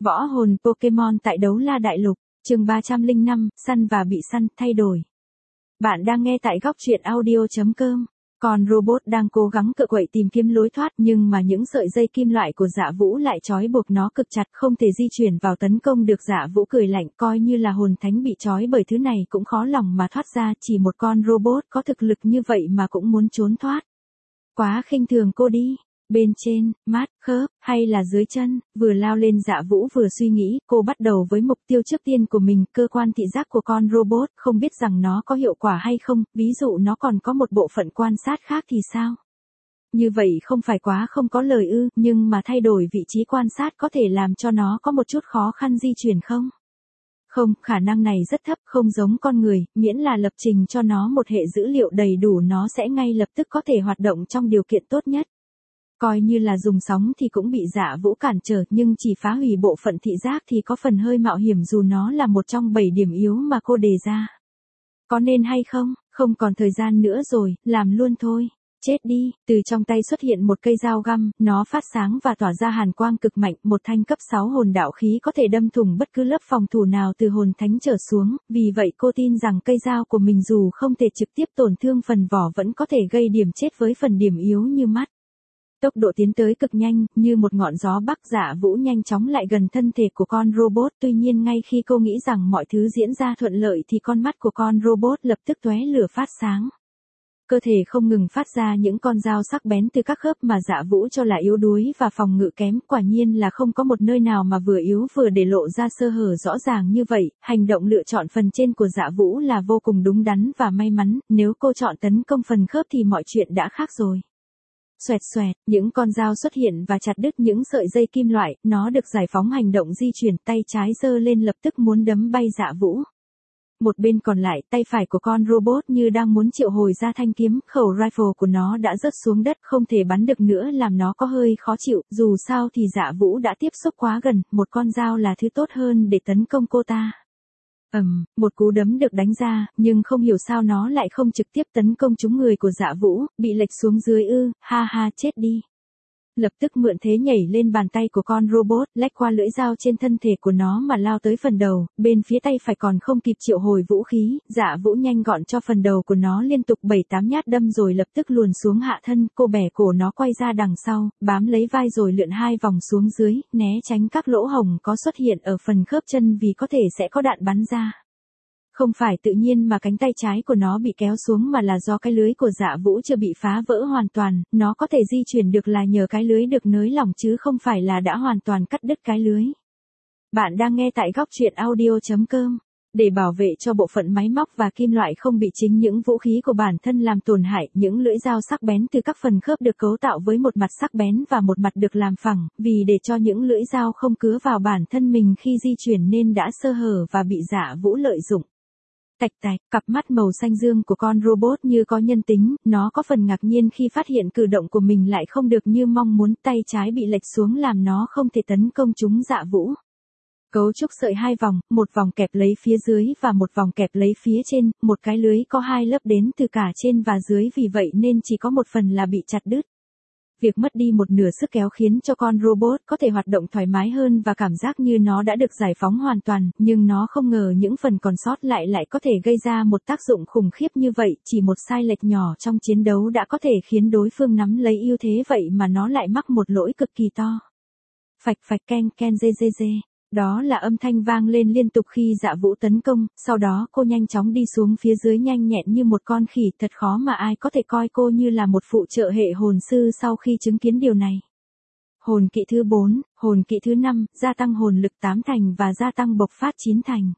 Võ hồn Pokemon tại Đấu La Đại Lục, chương 305, săn và bị săn, thay đổi. Bạn đang nghe tại góc truyện audio.com. Con robot đang cố gắng cựa quậy tìm kiếm lối thoát, nhưng mà những sợi dây kim loại của Dạ Vũ lại trói buộc nó cực chặt, không thể di chuyển vào tấn công được. Dạ Vũ cười lạnh, coi như là hồn thánh bị trói bởi thứ này cũng khó lòng mà thoát ra, chỉ một con robot có thực lực như vậy mà cũng muốn trốn thoát. Quá khinh thường cô đi. Bên trên, mắt, khớp, hay là dưới chân, vừa lao lên. Dạ Vũ vừa suy nghĩ, cô bắt đầu với mục tiêu trước tiên của mình, cơ quan thị giác của con robot, không biết rằng nó có hiệu quả hay không, ví dụ nó còn có một bộ phận quan sát khác thì sao? Như vậy không phải quá không có lời ư, nhưng mà thay đổi vị trí quan sát có thể làm cho nó có một chút khó khăn di chuyển không? Không, khả năng này rất thấp, không giống con người, miễn là lập trình cho nó một hệ dữ liệu đầy đủ nó sẽ ngay lập tức có thể hoạt động trong điều kiện tốt nhất. Coi như là dùng sóng thì cũng bị Dạ Vũ cản trở, nhưng chỉ phá hủy bộ phận thị giác thì có phần hơi mạo hiểm dù nó là một trong 7 điểm yếu mà cô đề ra. Có nên hay không? Không còn thời gian nữa rồi, làm luôn thôi. Chết đi, từ trong tay xuất hiện một cây dao găm, nó phát sáng và tỏa ra hàn quang cực mạnh, một thanh cấp 6 hồn đạo khí có thể đâm thủng bất cứ lớp phòng thủ nào từ hồn thánh trở xuống, vì vậy cô tin rằng cây dao của mình dù không thể trực tiếp tổn thương phần vỏ vẫn có thể gây điểm chết với phần điểm yếu như mắt. Tốc độ tiến tới cực nhanh, như một ngọn gió bắc. Dạ Vũ nhanh chóng lại gần thân thể của con robot, tuy nhiên ngay khi cô nghĩ rằng mọi thứ diễn ra thuận lợi thì con mắt của con robot lập tức tóe lửa phát sáng. Cơ thể không ngừng phát ra những con dao sắc bén từ các khớp mà Dạ Vũ cho là yếu đuối và phòng ngự kém, quả nhiên là không có một nơi nào mà vừa yếu vừa để lộ ra sơ hở rõ ràng như vậy. Hành động lựa chọn phần trên của Dạ Vũ là vô cùng đúng đắn và may mắn, nếu cô chọn tấn công phần khớp thì mọi chuyện đã khác rồi. Xoẹt xoẹt, những con dao xuất hiện và chặt đứt những sợi dây kim loại, nó được giải phóng hành động di chuyển, tay trái giơ lên lập tức muốn đấm bay Dạ Vũ. Một bên còn lại, tay phải của con robot như đang muốn triệu hồi ra thanh kiếm, khẩu rifle của nó đã rớt xuống đất, không thể bắn được nữa làm nó có hơi khó chịu, dù sao thì Dạ Vũ đã tiếp xúc quá gần, một con dao là thứ tốt hơn để tấn công cô ta. Một cú đấm được đánh ra, nhưng không hiểu sao nó lại không trực tiếp tấn công trúng người của Dạ Vũ, bị lệch xuống dưới ư, ha ha chết đi. Lập tức mượn thế nhảy lên bàn tay của con robot, lách qua lưỡi dao trên thân thể của nó mà lao tới phần đầu, bên phía tay phải còn không kịp triệu hồi vũ khí, Dạ Vũ nhanh gọn cho phần đầu của nó liên tục 7-8 nhát đâm rồi lập tức luồn xuống hạ thân, cô bẻ cổ nó quay ra đằng sau, bám lấy vai rồi lượn 2 vòng xuống dưới, né tránh các lỗ hổng có xuất hiện ở phần khớp chân vì có thể sẽ có đạn bắn ra. Không phải tự nhiên mà cánh tay trái của nó bị kéo xuống mà là do cái lưới của Dạ Vũ chưa bị phá vỡ hoàn toàn, nó có thể di chuyển được là nhờ cái lưới được nới lỏng chứ không phải là đã hoàn toàn cắt đứt cái lưới. Bạn đang nghe tại góc truyện audio.com. Để bảo vệ cho bộ phận máy móc và kim loại không bị chính những vũ khí của bản thân làm tổn hại, những lưỡi dao sắc bén từ các phần khớp được cấu tạo với một mặt sắc bén và một mặt được làm phẳng, vì để cho những lưỡi dao không cứa vào bản thân mình khi di chuyển nên đã sơ hở và bị Dạ Vũ lợi dụng. Tạch tạch, cặp mắt màu xanh dương của con robot như có nhân tính, nó có phần ngạc nhiên khi phát hiện cử động của mình lại không được như mong muốn, tay trái bị lệch xuống làm nó không thể tấn công trúng Dạ Vũ. Cấu trúc sợi 2 vòng, một vòng kẹp lấy phía dưới và một vòng kẹp lấy phía trên, một cái lưới có 2 lớp đến từ cả trên và dưới, vì vậy nên chỉ có một phần là bị chặt đứt. Việc mất đi một nửa sức kéo khiến cho con robot có thể hoạt động thoải mái hơn và cảm giác như nó đã được giải phóng hoàn toàn, nhưng nó không ngờ những phần còn sót lại có thể gây ra một tác dụng khủng khiếp như vậy, chỉ một sai lệch nhỏ trong chiến đấu đã có thể khiến đối phương nắm lấy ưu thế, vậy mà nó lại mắc một lỗi cực kỳ to. Phạch phạch ken ken dê dê dê. Đó là âm thanh vang lên liên tục khi Dạ Vũ tấn công, sau đó cô nhanh chóng đi xuống phía dưới nhanh nhẹn như một con khỉ, thật khó mà ai có thể coi cô như là một phụ trợ hệ hồn sư sau khi chứng kiến điều này. Hồn kỹ thứ 4, hồn kỹ thứ 5, gia tăng hồn lực 8 thành và gia tăng bộc phát 9 thành.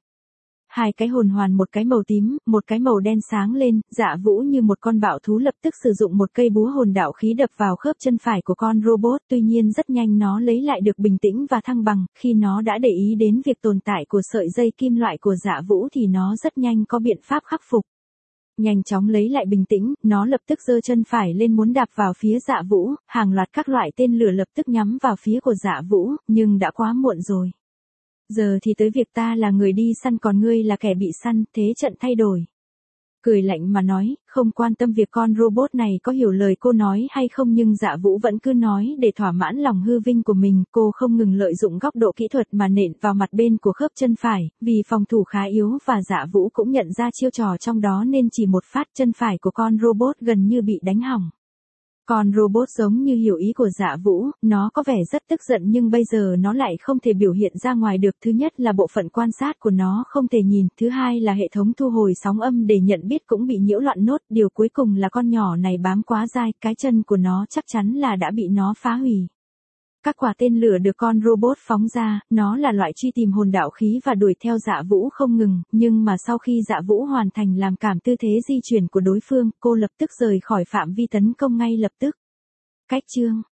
2 cái hồn hoàn, một cái màu tím, một cái màu đen sáng lên, Dạ Vũ như một con bạo thú lập tức sử dụng một cây búa hồn đạo khí đập vào khớp chân phải của con robot, tuy nhiên rất nhanh nó lấy lại được bình tĩnh và thăng bằng, khi nó đã để ý đến việc tồn tại của sợi dây kim loại của Dạ Vũ thì nó rất nhanh có biện pháp khắc phục. Nhanh chóng lấy lại bình tĩnh, nó lập tức giơ chân phải lên muốn đạp vào phía Dạ Vũ, hàng loạt các loại tên lửa lập tức nhắm vào phía của Dạ Vũ, nhưng đã quá muộn rồi. Giờ thì tới việc ta là người đi săn còn ngươi là kẻ bị săn, thế trận thay đổi. cười lạnh mà nói, không quan tâm việc con robot này có hiểu lời cô nói hay không, nhưng Dạ Vũ vẫn cứ nói để thỏa mãn lòng hư vinh của mình. Cô không ngừng lợi dụng góc độ kỹ thuật mà nện vào mặt bên của khớp chân phải, vì phòng thủ khá yếu và Dạ Vũ cũng nhận ra chiêu trò trong đó nên chỉ một phát chân phải của con robot gần như bị đánh hỏng. Con robot giống như hiểu ý của Dạ Vũ, nó có vẻ rất tức giận nhưng bây giờ nó lại không thể biểu hiện ra ngoài được. Thứ nhất là bộ phận quan sát của nó không thể nhìn, thứ hai là hệ thống thu hồi sóng âm để nhận biết cũng bị nhiễu loạn nốt, điều cuối cùng là con nhỏ này bám quá dai, cái chân của nó chắc chắn là đã bị nó phá hủy. Các quả tên lửa được con robot phóng ra, nó là loại truy tìm hồn đạo khí và đuổi theo Dạ Vũ không ngừng, nhưng mà sau khi Dạ Vũ hoàn thành làm cảm tư thế di chuyển của đối phương, cô lập tức rời khỏi phạm vi tấn công ngay lập tức. Cách chương